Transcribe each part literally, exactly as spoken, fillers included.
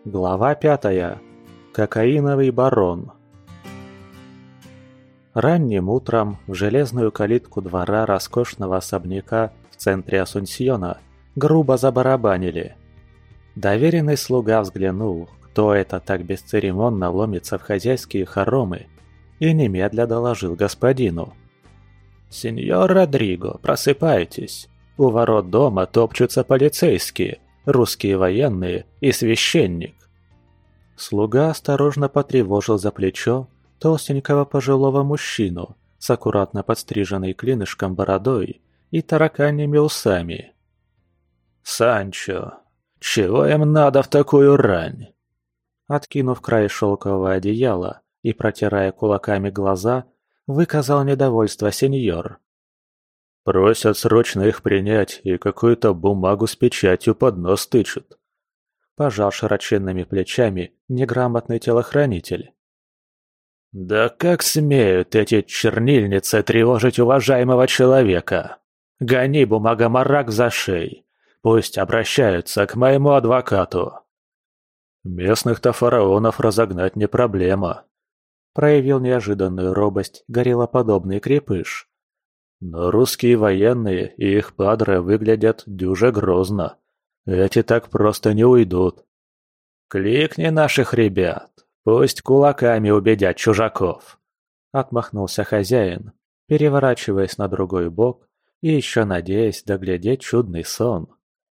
Глава пятая. Кокаиновый барон. Ранним утром в железную калитку двора роскошного особняка в центре Асунсьона грубо забарабанили. Доверенный слуга взглянул, кто это так бесцеремонно ломится в хозяйские хоромы, и немедля доложил господину. «Сеньор Родриго, просыпайтесь. У ворот дома топчутся полицейские, русские военные и священник». Слуга осторожно потревожил за плечо толстенького пожилого мужчину с аккуратно подстриженной клинышком бородой и тараканьими усами. «Санчо, чего им надо в такую рань?» Откинув край шелкового одеяла и протирая кулаками глаза, выказал недовольство сеньор. «Просят срочно их принять и какую-то бумагу с печатью под нос тычут», – пожал широченными плечами неграмотный телохранитель. «Да как смеют эти чернильницы тревожить уважаемого человека? Гони бумагоморак за шеей, пусть обращаются к моему адвокату». «Местных-то фараонов разогнать не проблема», – проявил неожиданную робость гориллоподобный крепыш. «Но русские военные и их падре выглядят дюже грозно. Эти так просто не уйдут». «Кликни наших ребят, пусть кулаками убедят чужаков», — отмахнулся хозяин, переворачиваясь на другой бок и еще надеясь доглядеть чудный сон.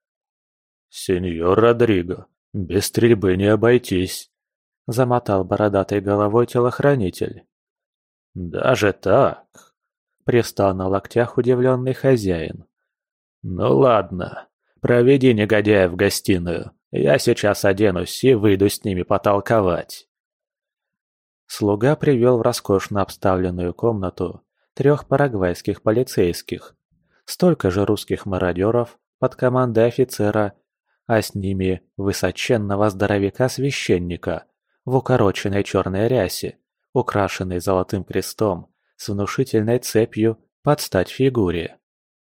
«Сеньор Родриго, без стрельбы не обойтись», — замотал бородатой головой телохранитель. «Даже так?» — пристал на локтях удивленный хозяин. «Ну ладно, проведи негодяя в гостиную. Я сейчас оденусь и выйду с ними потолковать». Слуга привел в роскошно обставленную комнату трех парагвайских полицейских, столько же русских мародеров под командой офицера, а с ними высоченного здоровяка-священника в укороченной черной рясе, украшенной золотым крестом с внушительной цепью под стать фигуре.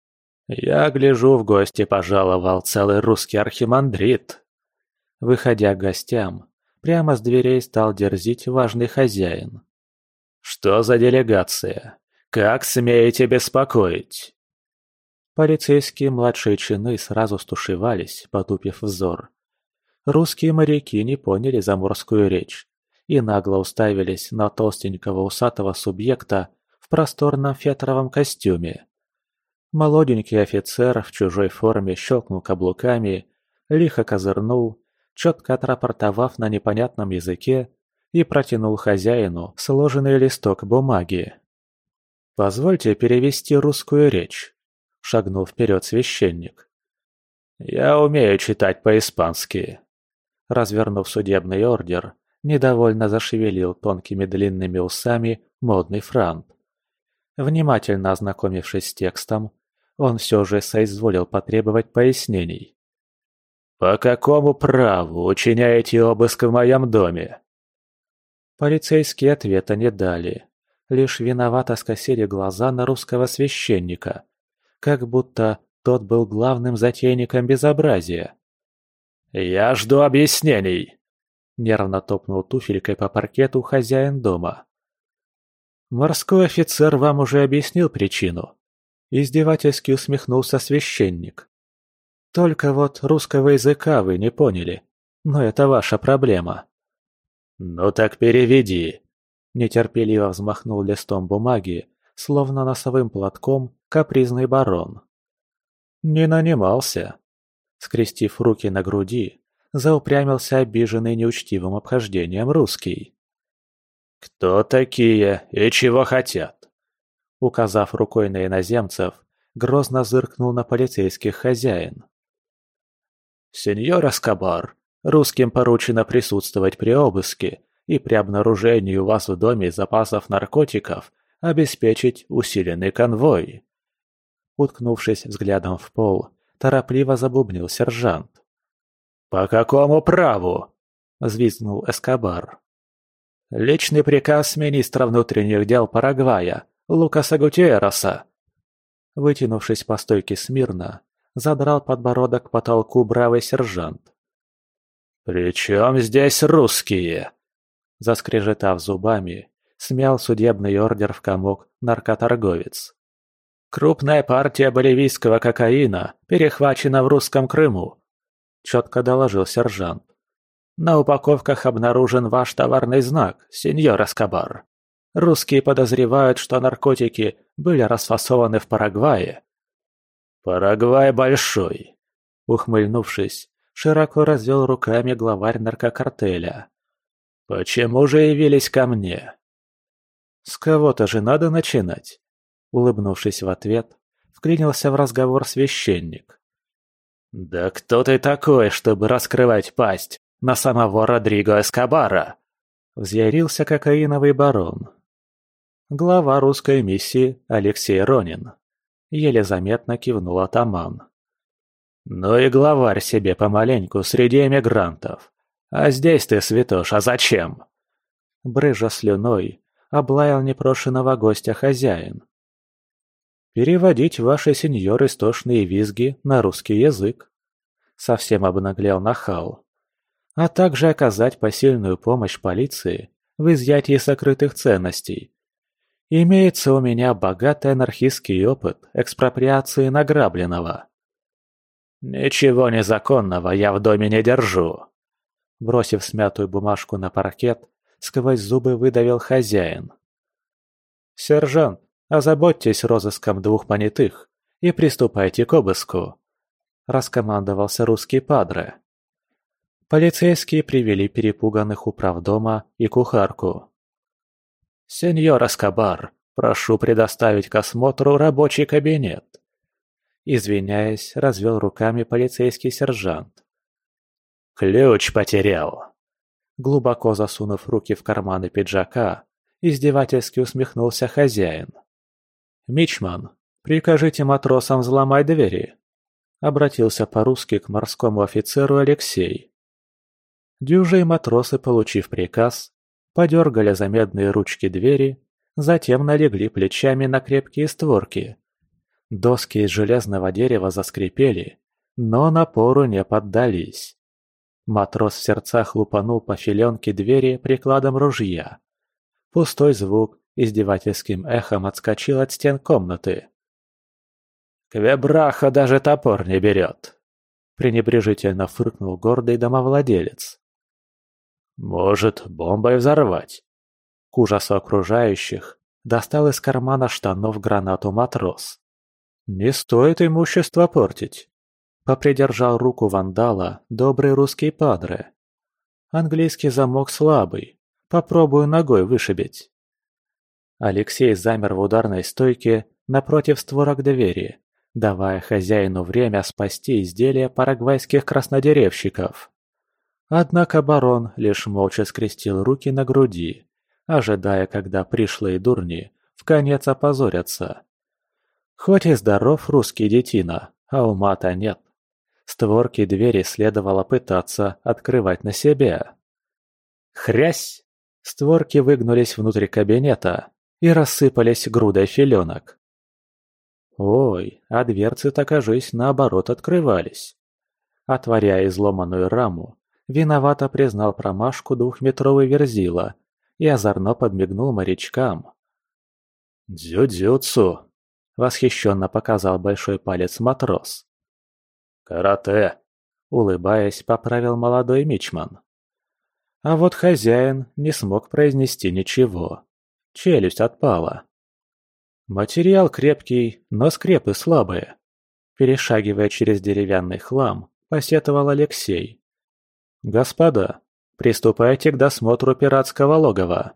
«Я гляжу, в гости пожаловал целый русский архимандрит». Выходя к гостям, прямо с дверей стал дерзить важный хозяин. «Что за делегация? Как смеете беспокоить?» Полицейские младшие чины сразу стушевались, потупив взор. Русские моряки не поняли заморскую речь и нагло уставились на толстенького усатого субъекта в просторном фетровом костюме. Молоденький офицер в чужой форме щелкнул каблуками, лихо козырнул, четко отрапортовав на непонятном языке, и протянул хозяину сложенный листок бумаги. «Позвольте перевести русскую речь», — шагнул вперед священник. «Я умею читать по-испански». Развернув судебный ордер, недовольно зашевелил тонкими длинными усами модный франт. Внимательно ознакомившись с текстом, он все же соизволил потребовать пояснений. «По какому праву учиняете обыск в моем доме?» Полицейские ответа не дали, лишь виновато скосили глаза на русского священника, как будто тот был главным затейником безобразия. «Я жду объяснений!» – нервно топнул туфелькой по паркету хозяин дома. «Морской офицер вам уже объяснил причину», – издевательски усмехнулся священник. «Только вот русского языка вы не поняли, но это ваша проблема». «Ну так переведи», – нетерпеливо взмахнул листом бумаги, словно носовым платком капризный барон. «Не нанимался», – скрестив руки на груди, заупрямился обиженный неучтивым обхождением русский. «Кто такие и чего хотят?» Указав рукой на иноземцев, грозно зыркнул на полицейских хозяин. «Сеньор Эскобар, русским поручено присутствовать при обыске и при обнаружении у вас в доме запасов наркотиков обеспечить усиленный конвой». Уткнувшись взглядом в пол, торопливо забубнил сержант. «По какому праву?» – взвизгнул Эскобар. «Личный приказ министра внутренних дел Парагвая, Лукаса Гутиереса». Вытянувшись по стойке смирно, задрал подбородок к потолку бравый сержант. «При чем здесь русские?» Заскрежетав зубами, смял судебный ордер в комок наркоторговец. «Крупная партия боливийского кокаина перехвачена в русском Крыму», — четко доложил сержант. «На упаковках обнаружен ваш товарный знак, сеньор Эскобар. Русские подозревают, что наркотики были расфасованы в Парагвае». «Парагвай большой», — ухмыльнувшись, широко развел руками главарь наркокартеля. «Почему же явились ко мне?» «С кого-то же надо начинать», — улыбнувшись в ответ, вклинился в разговор священник. «Да кто ты такой, чтобы раскрывать пасть на самого Родриго Эскобара?» — взъярился кокаиновый барон. Глава русской миссии Алексей Ронин. Еле заметно кивнул атаман. «Ну и главарь себе помаленьку среди эмигрантов. А здесь ты, святош, а зачем?» Брыжа слюной, облаял непрошеного гостя хозяин. «Переводить ваши, сеньор, истошные визги на русский язык», — совсем обнаглел нахал. «А также оказать посильную помощь полиции в изъятии сокрытых ценностей. Имеется у меня богатый анархистский опыт экспроприации награбленного». «Ничего незаконного я в доме не держу», — бросив смятую бумажку на паркет, сквозь зубы выдавил хозяин. «Сержант, озаботьтесь розыском двух понятых и приступайте к обыску», — раскомандовался русский падре. Полицейские привели перепуганных управдома и кухарку. «Сеньор Эскобар, прошу предоставить к осмотру рабочий кабинет», — извиняясь, развел руками полицейский сержант. «Ключ потерял», — глубоко засунув руки в карманы пиджака, издевательски усмехнулся хозяин. «Мичман, прикажите матросам взломать двери», — обратился по-русски к морскому офицеру Алексей. Дюжи матросы, получив приказ, подергали за медные ручки двери, затем налегли плечами на крепкие створки. Доски из железного дерева заскрипели, но напору не поддались. Матрос в сердцах лупанул по филенке двери прикладом ружья. Пустой звук издевательским эхом отскочил от стен комнаты. «Квебраха даже топор не берет», — пренебрежительно фыркнул гордый домовладелец. «Может, бомбой взорвать?» К ужасу окружающих достал из кармана штанов гранату матрос. «Не стоит имущество портить», — попридержал руку вандала добрый русский падре. «Английский замок слабый, попробую ногой вышибить». Алексей замер в ударной стойке напротив створок двери, давая хозяину время спасти изделие парагвайских краснодеревщиков. Однако барон лишь молча скрестил руки на груди, ожидая, когда пришлые дурни вконец опозорятся. Хоть и здоров русский детина, а ума-то нет. Створки двери следовало пытаться открывать на себя. Хрясь! Створки выгнулись внутрь кабинета и рассыпались грудой филенок. Ой, а дверцы-то, кажись, наоборот открывались. Отворяя изломанную раму, виновато признал промашку двухметровый верзила и озорно подмигнул морячкам. «Дзю-дзюцу!» — восхищенно показал большой палец матрос. «Карате!» — улыбаясь, поправил молодой мичман. А вот хозяин не смог произнести ничего. Челюсть отпала. Материал крепкий, но скрепы слабые. Перешагивая через деревянный хлам, посетовал Алексей. «Господа, приступайте к досмотру пиратского логова».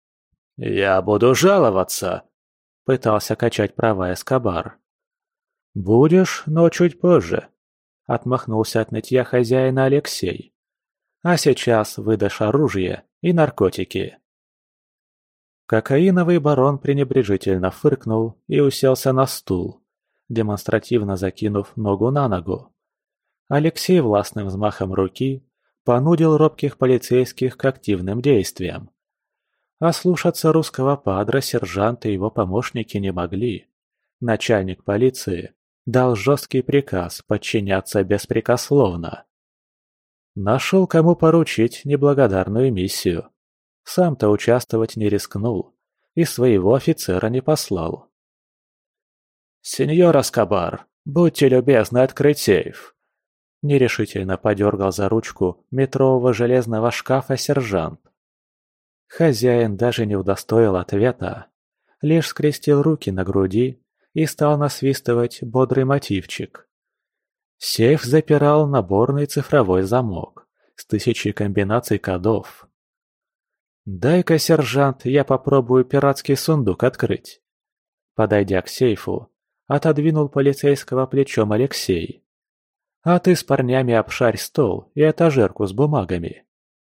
«Я буду жаловаться», — пытался качать права Эскобар. «Будешь, но чуть позже», — отмахнулся от нытья хозяина Алексей. «А сейчас выдашь оружие и наркотики». Кокаиновый барон пренебрежительно фыркнул и уселся на стул, демонстративно закинув ногу на ногу. Алексей властным взмахом руки понудил робких полицейских к активным действиям. А слушаться русского падре сержант и его помощники не могли. Начальник полиции дал жесткий приказ подчиняться беспрекословно. Нашел, кому поручить неблагодарную миссию. Сам-то участвовать не рискнул и своего офицера не послал. «Сеньор Эскобар, будьте любезны открыть сейф!» Нерешительно подергал за ручку метрового железного шкафа сержант. Хозяин даже не удостоил ответа, лишь скрестил руки на груди и стал насвистывать бодрый мотивчик. Сейф запирал наборный цифровой замок с тысячей комбинаций кодов. «Дай-ка, сержант, я попробую пиратский сундук открыть». Подойдя к сейфу, отодвинул полицейского плечом Алексей. «А ты с парнями обшарь стол и этажерку с бумагами».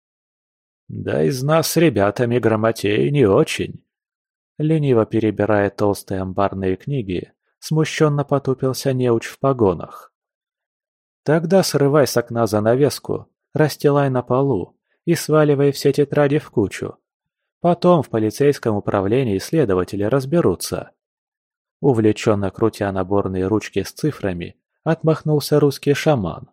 «Да из нас с ребятами грамотей не очень». Лениво перебирая толстые амбарные книги, смущенно потупился неуч в погонах. «Тогда срывай с окна занавеску, расстилай на полу и сваливай все тетради в кучу. Потом в полицейском управлении следователи разберутся». Увлеченно крутя наборные ручки с цифрами, отмахнулся русский шаман.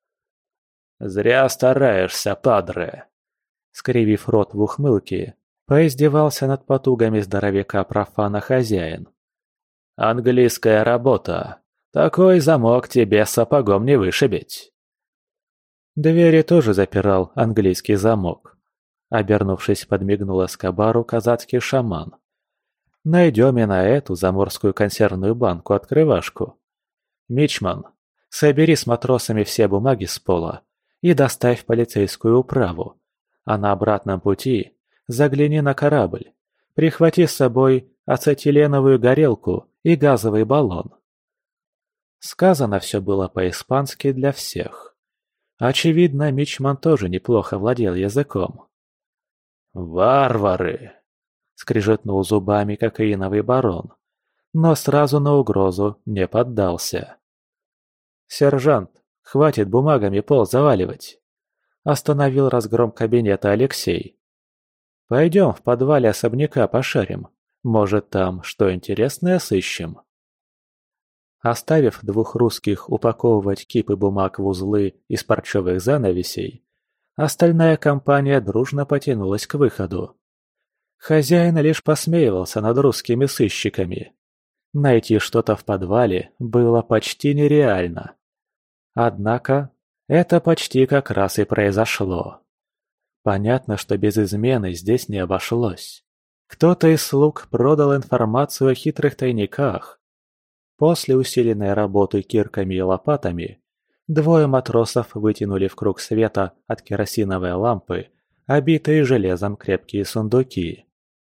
«Зря стараешься, падре!» Скривив рот в ухмылке, поиздевался над потугами здоровяка-профана хозяин. «Английская работа. Такой замок тебе сапогом не вышибить». Двери тоже запирал английский замок. Обернувшись, подмигнул Эскобару казацкий шаман. «Найдем и на эту заморскую консервную банку открывашку. Мичман, собери с матросами все бумаги с пола и доставь в полицейскую управу, а на обратном пути загляни на корабль, прихвати с собой ацетиленовую горелку и газовый баллон». Сказано все было по-испански для всех. Очевидно, Мичман тоже неплохо владел языком. «Варвары!» — скрежетнул зубами кокаиновый барон, но сразу на угрозу не поддался. «Сержант, хватит бумагами пол заваливать!» — остановил разгром кабинета Алексей. «Пойдем в подвале особняка пошарим, может, там что интересное сыщем». Оставив двух русских упаковывать кипы бумаг в узлы из парчевых занавесей, остальная компания дружно потянулась к выходу. Хозяин лишь посмеивался над русскими сыщиками. Найти что-то в подвале было почти нереально. Однако это почти как раз и произошло. Понятно, что без измены здесь не обошлось. Кто-то из слуг продал информацию о хитрых тайниках. После усиленной работы кирками и лопатами двое матросов вытянули в круг света от керосиновой лампы обитые железом крепкие сундуки.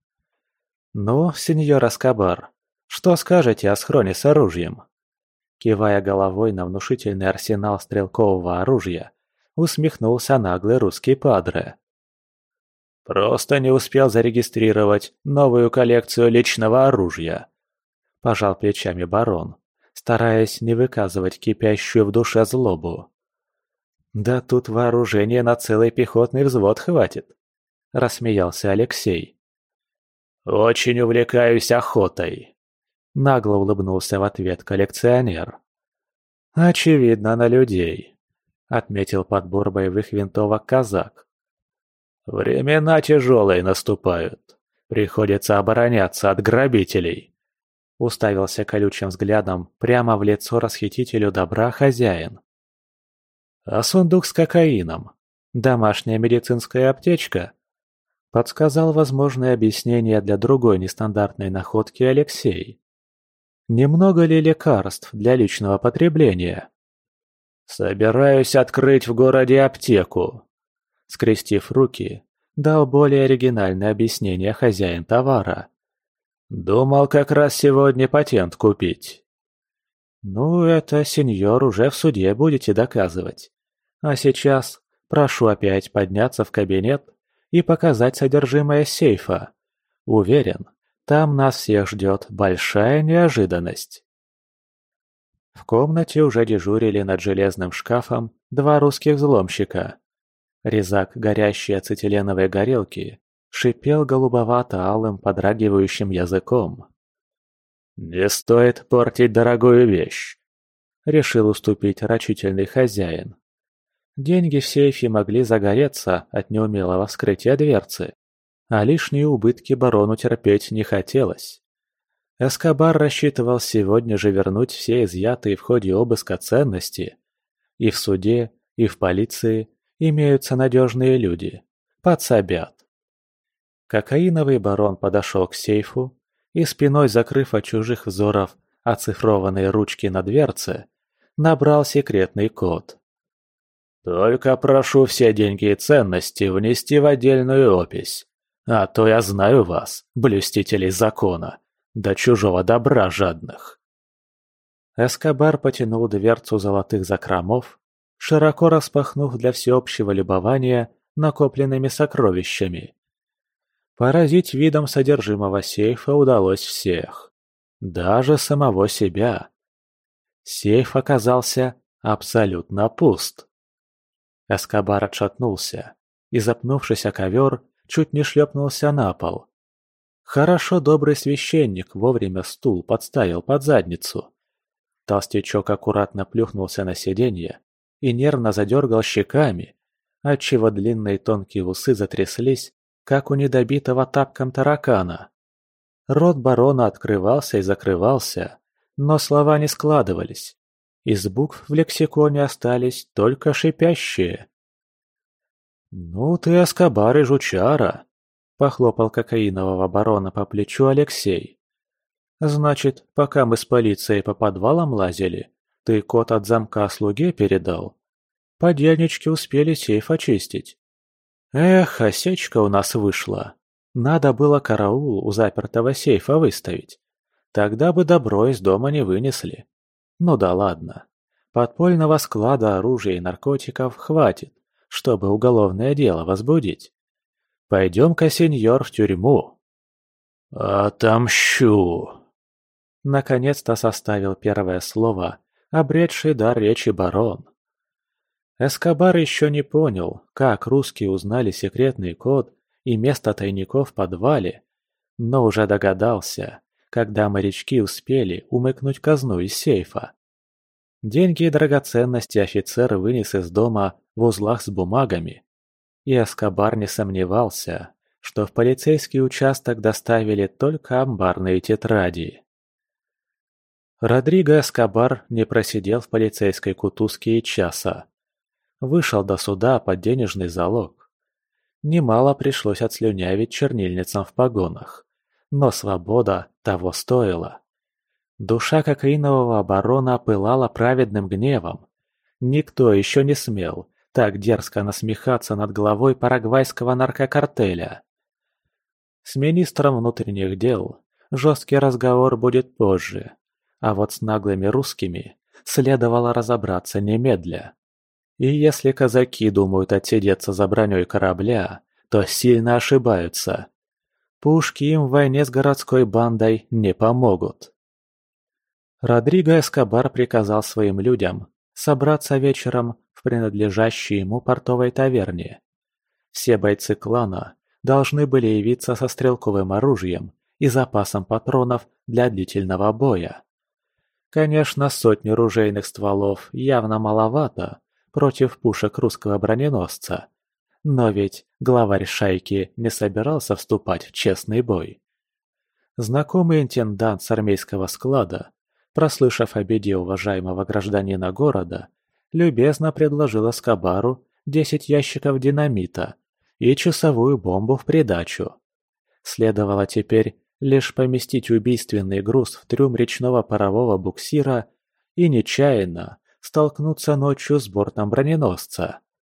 «Ну, сеньор Эскобар, что скажете о схроне с оружием?» Кивая головой на внушительный арсенал стрелкового оружия, усмехнулся наглый русский падре. «Просто не успел зарегистрировать новую коллекцию личного оружия», – пожал плечами барон, стараясь не выказывать кипящую в душе злобу. «Да тут вооружения на целый пехотный взвод хватит», – рассмеялся Алексей. «Очень увлекаюсь охотой», – нагло улыбнулся в ответ коллекционер. «Очевидно, на людей», – отметил подбор боевых винтовок казак. «Времена тяжелые наступают. Приходится обороняться от грабителей», – уставился колючим взглядом прямо в лицо расхитителю добра хозяин. «А сундук с кокаином? Домашняя медицинская аптечка?» – подсказал возможное объяснение для другой нестандартной находки Алексей. «Немного ли лекарств для личного потребления?» «Собираюсь открыть в городе аптеку», – скрестив руки, дал более оригинальное объяснение хозяин товара. «Думал как раз сегодня патент купить». «Ну, это, сеньор, уже в суде будете доказывать. А сейчас прошу опять подняться в кабинет и показать содержимое сейфа. Уверен, там нас всех ждет большая неожиданность». В комнате уже дежурили над железным шкафом два русских взломщика. Резак горящей ацетиленовой горелки шипел голубовато-алым подрагивающим языком. «Не стоит портить дорогую вещь», — решил уступить рачительный хозяин. Деньги в сейфе могли загореться от неумелого вскрытия дверцы, а лишние убытки барону терпеть не хотелось. Эскобар рассчитывал сегодня же вернуть все изъятые в ходе обыска ценности. И в суде, и в полиции имеются надежные люди. Подсобят. Кокаиновый барон подошел к сейфу и, спиной закрыв от чужих взоров оцифрованные ручки на дверце, набрал секретный код. «Только прошу все деньги и ценности внести в отдельную опись, а то я знаю вас, блюстителей закона, до чужого добра жадных». Эскобар потянул дверцу золотых закромов, широко распахнув для всеобщего любования накопленными сокровищами. Поразить видом содержимого сейфа удалось всех, даже самого себя. Сейф оказался абсолютно пуст. Эскобар отшатнулся и, запнувшись о ковер, чуть не шлепнулся на пол. Хорошо добрый священник вовремя стул подставил под задницу. Толстячок аккуратно плюхнулся на сиденье и нервно задергал щеками, отчего длинные тонкие усы затряслись, как у недобитого тапком таракана. Рот барона открывался и закрывался, но слова не складывались. Из букв в лексиконе остались только шипящие. «Ну ты, Эскобар и жучара!» — похлопал кокаинового барона по плечу Алексей. «Значит, пока мы с полицией по подвалам лазили, ты код от замка слуге передал? Подельнички успели сейф очистить. Эх, осечка у нас вышла. Надо было караул у запертого сейфа выставить. Тогда бы добро из дома не вынесли. Ну да ладно. Подпольного склада оружия и наркотиков хватит, чтобы уголовное дело возбудить. Пойдем-ка, сеньор, в тюрьму». «Отомщу!» Наконец-то составил первое слово, обретший дар речи барон. Эскобар еще не понял, как русские узнали секретный код и место тайников в подвале, но уже догадался, когда морячки успели умыкнуть казну из сейфа. Деньги и драгоценности офицер вынес из дома в узлах с бумагами, и Эскобар не сомневался, что в полицейский участок доставили только амбарные тетради. Родриго Эскобар не просидел в полицейской кутузке и часа. Вышел до суда под денежный залог. Немало пришлось отслюнявить чернильницам в погонах, но свобода того стоила. Душа кокаинового барона пылала праведным гневом. Никто еще не смел так дерзко насмехаться над главой парагвайского наркокартеля. С министром внутренних дел жесткий разговор будет позже, а вот с наглыми русскими следовало разобраться немедля. И если казаки думают отсидеться за броней корабля, то сильно ошибаются. Пушки им в войне с городской бандой не помогут. Родриго Эскобар приказал своим людям собраться вечером в принадлежащей ему портовой таверне. Все бойцы клана должны были явиться со стрелковым оружием и запасом патронов для длительного боя. Конечно, сотни ружейных стволов явно маловато против пушек русского броненосца, но ведь главарь шайки не собирался вступать в честный бой. Знакомый интендант с армейского склада, прослышав о беде уважаемого гражданина города, любезно предложил Эскобару десять ящиков динамита и часовую бомбу в придачу. Следовало теперь лишь поместить убийственный груз в трюм речного парового буксира и нечаянно столкнуться ночью с бортом броненосца.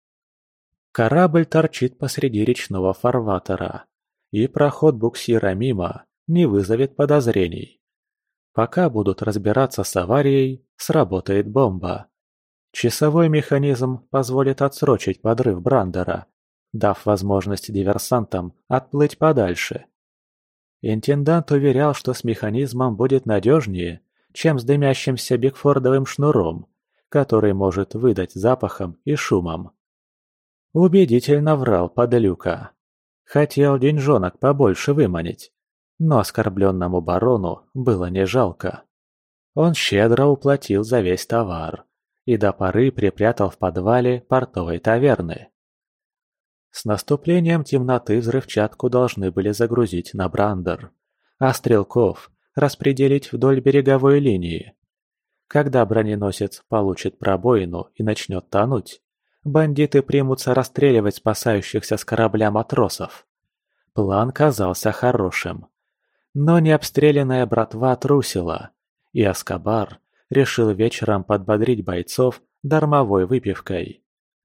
Корабль торчит посреди речного фарватера, и проход буксира мимо не вызовет подозрений. Пока будут разбираться с аварией, сработает бомба. Часовой механизм позволит отсрочить подрыв Брандера, дав возможность диверсантам отплыть подальше. Интендант уверял, что с механизмом будет надежнее, чем с дымящимся бигфордовым шнуром, который может выдать запахом и шумом. Убедительно врал подлюка. Хотел деньжонок побольше выманить, но оскорбленному барону было не жалко. Он щедро уплатил за весь товар и до поры припрятал в подвале портовой таверны. С наступлением темноты взрывчатку должны были загрузить на брандер, а стрелков распределить вдоль береговой линии. Когда броненосец получит пробоину и начнет тонуть, бандиты примутся расстреливать спасающихся с корабля матросов. План казался хорошим. Но необстрелянная братва трусила, и Эскобар решил вечером подбодрить бойцов дармовой выпивкой.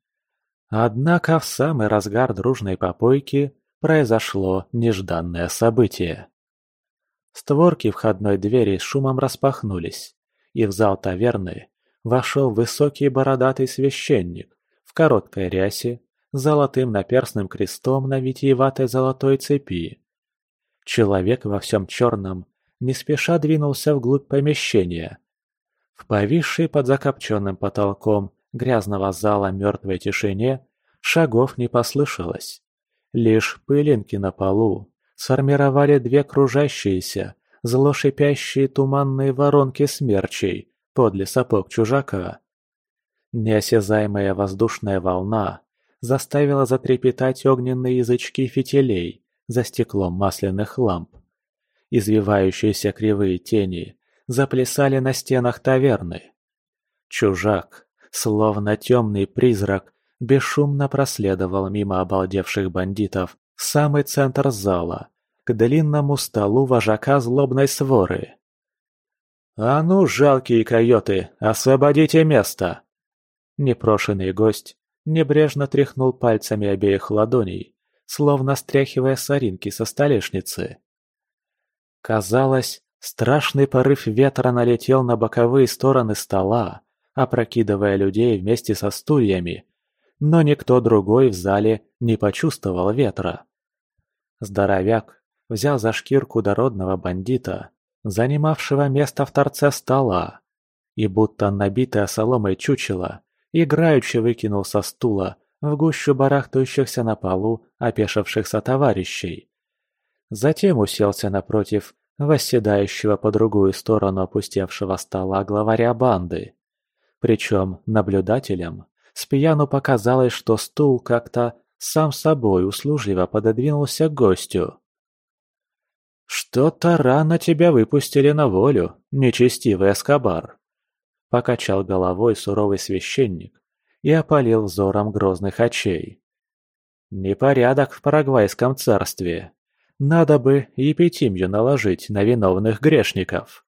Однако в самый разгар дружной попойки произошло нежданное событие. Створки входной двери с шумом распахнулись, и в зал таверны вошел высокий бородатый священник в короткой рясе с золотым наперстным крестом на витиеватой золотой цепи. Человек во всем черном не спеша двинулся вглубь помещения. В повисшей под закопченным потолком грязного зала мертвой тишине шагов не послышалось. Лишь пылинки на полу сформировали две кружащиеся, зло шипящие туманные воронки смерчей подле сапог чужака. Неосязаемая воздушная волна заставила затрепетать огненные язычки фитилей за стеклом масляных ламп. Извивающиеся кривые тени заплясали на стенах таверны. Чужак, словно темный призрак, бесшумно проследовал мимо обалдевших бандитов в самый центр зала, к длинному столу вожака злобной своры. «А ну, жалкие койоты, освободите место!» Непрошенный гость небрежно тряхнул пальцами обеих ладоней, словно стряхивая соринки со столешницы. Казалось, страшный порыв ветра налетел на боковые стороны стола, опрокидывая людей вместе со стульями, но никто другой в зале не почувствовал ветра. Здоровяк взял за шкирку дородного бандита, занимавшего место в торце стола, и будто набитое соломой чучело, играючи выкинул со стула в гущу барахтающихся на полу опешивших сотоварищей. Затем уселся напротив восседающего по другую сторону опустевшего стола главаря банды. Причем наблюдателям спьяну показалось, что стул как-то сам собой услужливо пододвинулся к гостю. «Что-то рано тебя выпустили на волю, нечестивый Эскобар», — покачал головой суровый священник и опалил взором грозных очей. «Непорядок в Парагвайском царстве. Надо бы епитимью наложить на виновных грешников».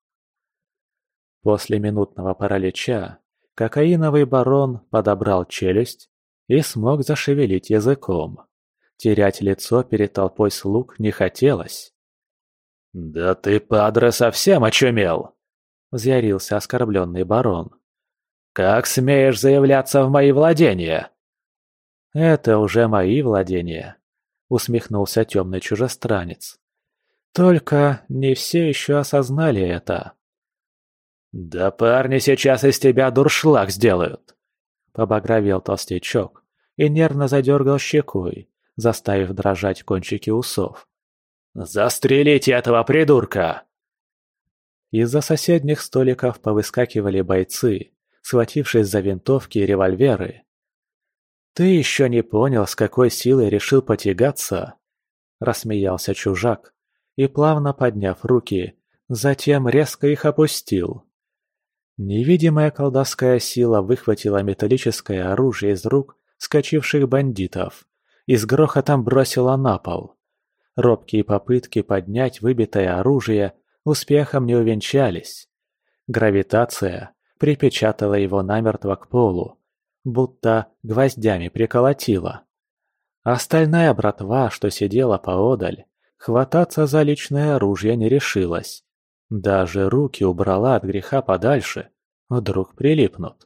После минутного паралича кокаиновый барон подобрал челюсть и смог зашевелить языком. Терять лицо перед толпой слуг не хотелось. «Да ты, падре, совсем очумел!» — взъярился оскорбленный барон. «Как смеешь заявляться в мои владения?» «Это уже мои владения», — усмехнулся темный чужестранец. «Только не все еще осознали это». «Да парни сейчас из тебя дуршлаг сделают!» — побагровел толстячок и нервно задергал щекой, заставив дрожать кончики усов. «Застрелите этого придурка!» Из-за соседних столиков повыскакивали бойцы, схватившись за винтовки и револьверы. «Ты еще не понял, с какой силой решил потягаться?» — рассмеялся чужак и, плавно подняв руки, затем резко их опустил. Невидимая колдовская сила выхватила металлическое оружие из рук вскочивших бандитов и с грохотом бросила на пол. Робкие попытки поднять выбитое оружие успехом не увенчались. Гравитация припечатала его намертво к полу, будто гвоздями приколотила. Остальная братва, что сидела поодаль, хвататься за личное оружие не решилась. Даже руки убрала от греха подальше, вдруг прилипнут.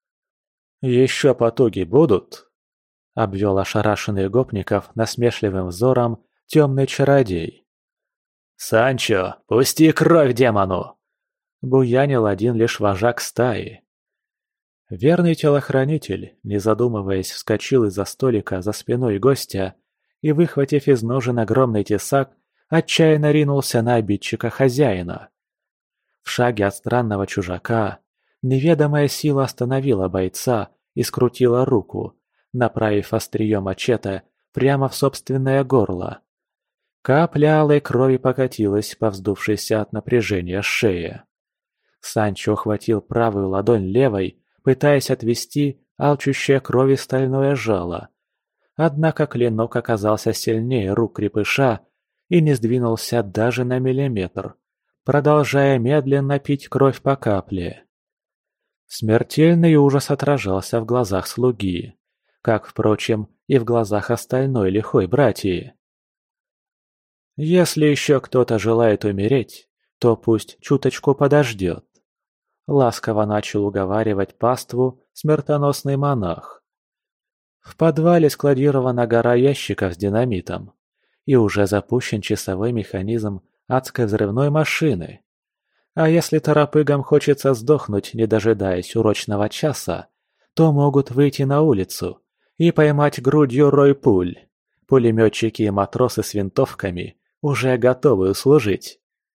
«Еще потуги будут?» — обвел ошарашенных гопников насмешливым взором темный чародей. «Санчо, пусти кровь демону!» — буянил один лишь вожак стаи. Верный телохранитель, не задумываясь, вскочил из-за столика за спиной гостя и, выхватив из ножен огромный тесак, отчаянно ринулся на обидчика хозяина. В шаге от странного чужака Неведомая сила остановила бойца и скрутила руку, направив острие мачете прямо в собственное горло. Капля алой крови покатилась по вздувшейся от напряжения шее. Санчо охватил правую ладонь левой, пытаясь отвести алчущее крови стальное жало. Однако клинок оказался сильнее рук крепыша и не сдвинулся даже на миллиметр, продолжая медленно пить кровь по капле. Смертельный ужас отражался в глазах слуги, как, впрочем, и в глазах остальной лихой братьи. «Если еще кто-то желает умереть, то пусть чуточку подождет», — ласково начал уговаривать паству смертоносный монах. В подвале складирована гора ящиков с динамитом, и уже запущен часовой механизм адской взрывной машины. А если торопыгам хочется сдохнуть, не дожидаясь урочного часа, то могут выйти на улицу и поймать грудью рой пуль. Пулеметчики и матросы с винтовками уже готовы услужить.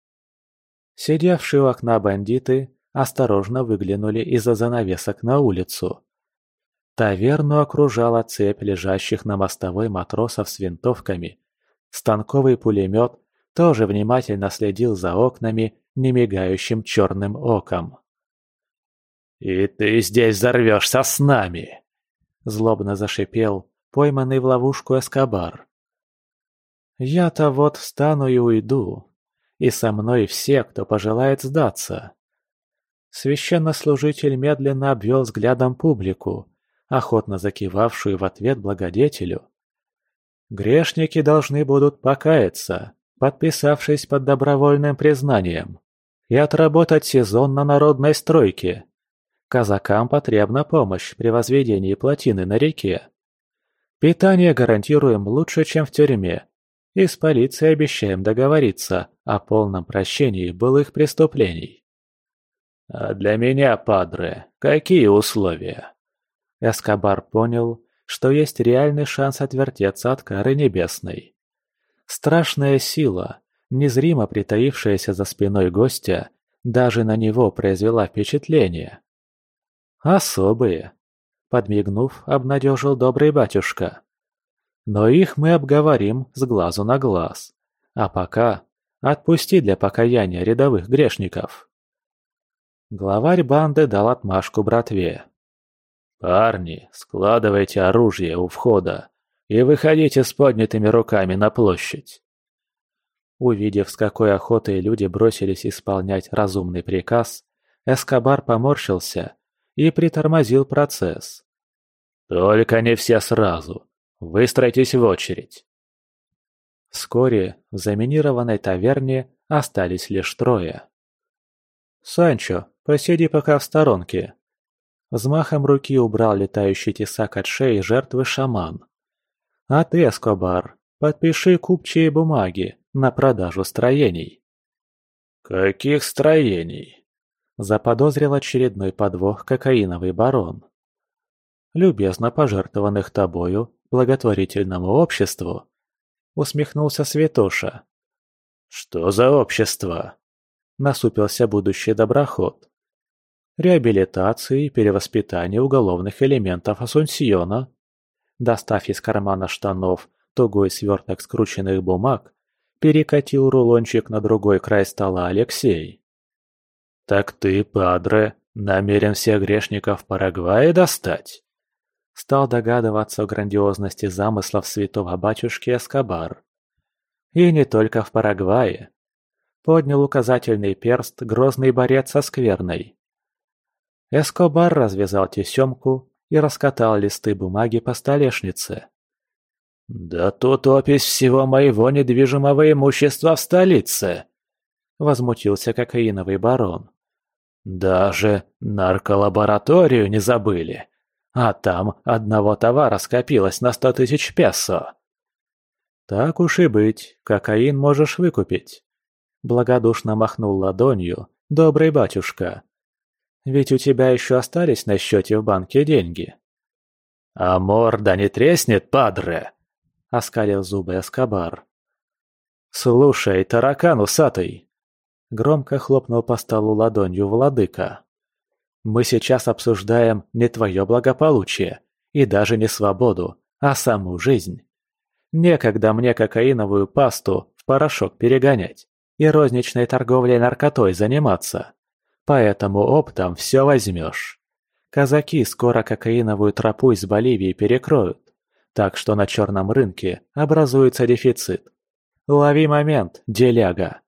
Сидевшие у окна бандиты осторожно выглянули из-за занавесок на улицу. Таверну окружала цепь лежащих на мостовой матросов с винтовками. Станковый пулемет тоже внимательно следил за окнами немигающим черным оком. «И ты здесь взорвешься с нами!» — злобно зашипел пойманный в ловушку Эскобар. «Я-то вот встану и уйду, и со мной все, кто пожелает сдаться». Священнослужитель медленно обвел взглядом публику, охотно закивавшую в ответ благодетелю. Грешники должны будут покаяться, подписавшись под добровольным признанием, и отработать сезон на народной стройке. Казакам потребна помощь при возведении плотины на реке. Питание гарантируем лучше, чем в тюрьме, и с полицией обещаем договориться о полном прощении былых преступлений. А для меня, падре, какие условия? Эскобар понял, что есть реальный шанс отвертеться от кары небесной. Страшная сила, незримо притаившаяся за спиной гостя, даже на него произвела впечатление. «Особые», — подмигнув, обнадежил добрый батюшка. «Но их мы обговорим с глазу на глаз. А пока отпусти для покаяния рядовых грешников». Главарь банды дал отмашку братве. «Парни, складывайте оружие у входа и выходите с поднятыми руками на площадь». Увидев, с какой охотой люди бросились исполнять разумный приказ, Эскобар поморщился и притормозил процесс. «Только не все сразу. Выстройтесь в очередь». Вскоре в заминированной таверне остались лишь трое. «Санчо, посиди пока в сторонке». Взмахом руки убрал летающий тесак от шеи жертвы шаман. «А ты, Эскобар, подпиши купчие бумаги на продажу строений». «Каких строений?» – заподозрил очередной подвох кокаиновый барон. «Любезно пожертвованных тобою благотворительному обществу», – усмехнулся Святоша. «Что за общество?» – насупился будущий доброход. «Реабилитации и перевоспитания уголовных элементов Асунсьона». Достав из кармана штанов тугой сверток скрученных бумаг, перекатил рулончик на другой край стола Алексей. «Так ты, падре, намерен всех грешников Парагвая достать?» Стал догадываться о грандиозности замыслов святого батюшки Эскобар. «И не только в Парагвае», — поднял указательный перст грозный борец со скверной. Эскобар развязал тесемку и раскатал листы бумаги по столешнице. «Да тут опись всего моего недвижимого имущества в столице!» — возмутился кокаиновый барон. «Даже нарколабораторию не забыли, а там одного товара скопилось на сто тысяч песо». «Так уж и быть, кокаин можешь выкупить», — благодушно махнул ладонью добрый батюшка. «Ведь у тебя еще остались на счете в банке деньги». «А морда не треснет, падре?» — оскалил зубы Эскобар. «Слушай, таракан усатый!» — громко хлопнул по столу ладонью владыка. Мы сейчас обсуждаем не твое благополучие и даже не свободу, а саму жизнь. Некогда мне кокаиновую пасту в порошок перегонять и розничной торговлей наркотой заниматься. Поэтому оптом все возьмешь. Казаки скоро кокаиновую тропу из Боливии перекроют, так что на черном рынке образуется дефицит. Лови момент, деляга.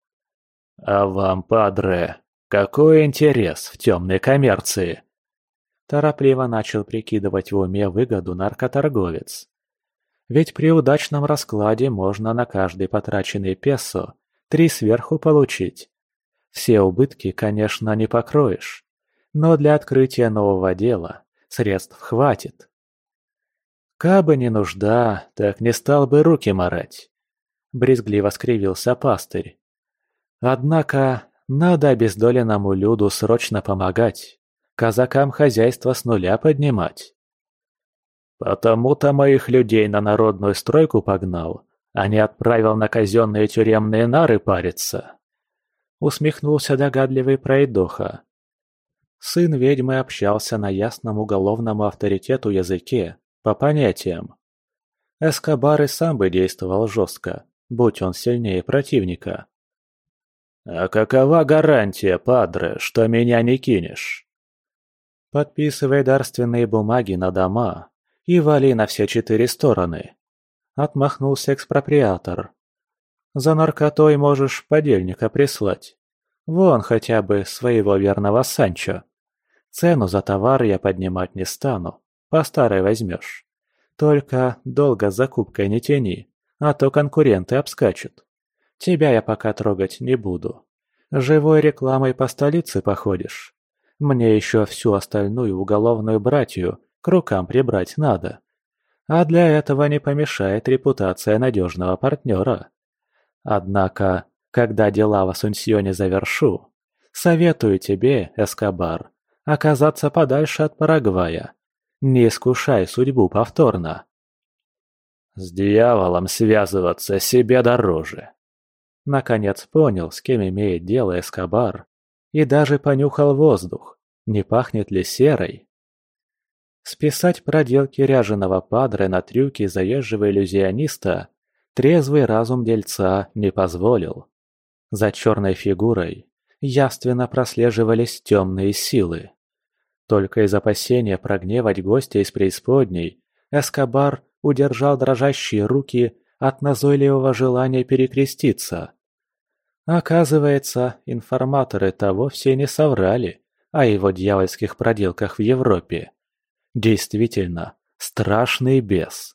А вам, падре, какой интерес в темной коммерции? Торопливо начал прикидывать в уме выгоду наркоторговец. Ведь при удачном раскладе можно на каждый потраченный песо три сверху получить. Все убытки, конечно, не покроешь, но для открытия нового дела средств хватит. Кабы не нужда, так не стал бы руки марать. Брезгливо скривился пастырь. Однако надо обездоленному люду срочно помогать, казакам хозяйство с нуля поднимать. Потому-то моих людей на народную стройку погнал, а не отправил на казенные тюремные нары париться. Усмехнулся догадливый пройдоха. Сын ведьмы общался на ясном уголовному авторитету языке, по понятиям. Эскобар и сам бы действовал жестко, будь он сильнее противника. «А какова гарантия, падре, что меня не кинешь?» «Подписывай дарственные бумаги на дома и вали на все четыре стороны», — отмахнулся экспроприатор. «За наркотой можешь подельника прислать. Вон хотя бы своего верного Санчо. Цену за товар я поднимать не стану, по старой возьмешь. Только долго с закупкой не тяни, а то конкуренты обскачут. Тебя я пока трогать не буду. Живой рекламой по столице походишь. Мне еще всю остальную уголовную братью к рукам прибрать надо. А для этого не помешает репутация надежного партнера. Однако, когда дела в Асунсьоне завершу, советую тебе, Эскобар, оказаться подальше от Парагвая. Не искушай судьбу повторно. С дьяволом связываться себе дороже. Наконец понял, с кем имеет дело Эскобар, и даже понюхал воздух, не пахнет ли серой. Списать проделки ряженого падре на трюки заезжего иллюзиониста трезвый разум дельца не позволил. За черной фигурой явственно прослеживались темные силы. Только из опасения прогневать гостя из преисподней Эскобар удержал дрожащие руки от назойливого желания перекреститься. Оказывается, информаторы-то вовсе не соврали о его дьявольских проделках в Европе. Действительно, страшный бес.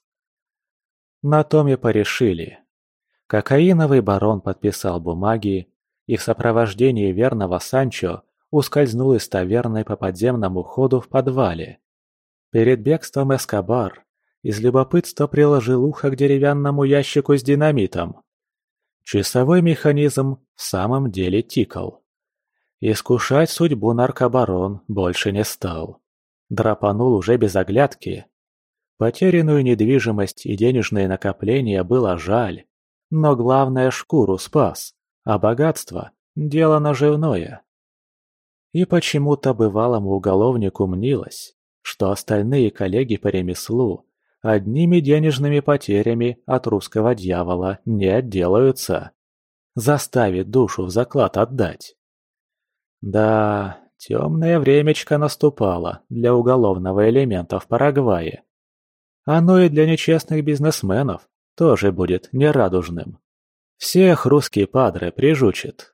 На том и порешили. Кокаиновый барон подписал бумаги и в сопровождении верного Санчо ускользнул из таверны по подземному ходу в подвале. Перед бегством Эскобар из любопытства приложил ухо к деревянному ящику с динамитом. Часовой механизм в самом деле тикал. Искушать судьбу наркобарон больше не стал. Драпанул уже без оглядки. Потерянную недвижимость и денежные накопления было жаль, но главное шкуру спас, а богатство – дело наживное. И почему-то бывалому уголовнику мнилось, что остальные коллеги по ремеслу одними денежными потерями от русского дьявола не отделаются. Заставит душу в заклад отдать. Да, темное времечко наступало для уголовного элемента в Парагвае. Оно и для нечестных бизнесменов тоже будет нерадужным. Всех русский падре прижучит.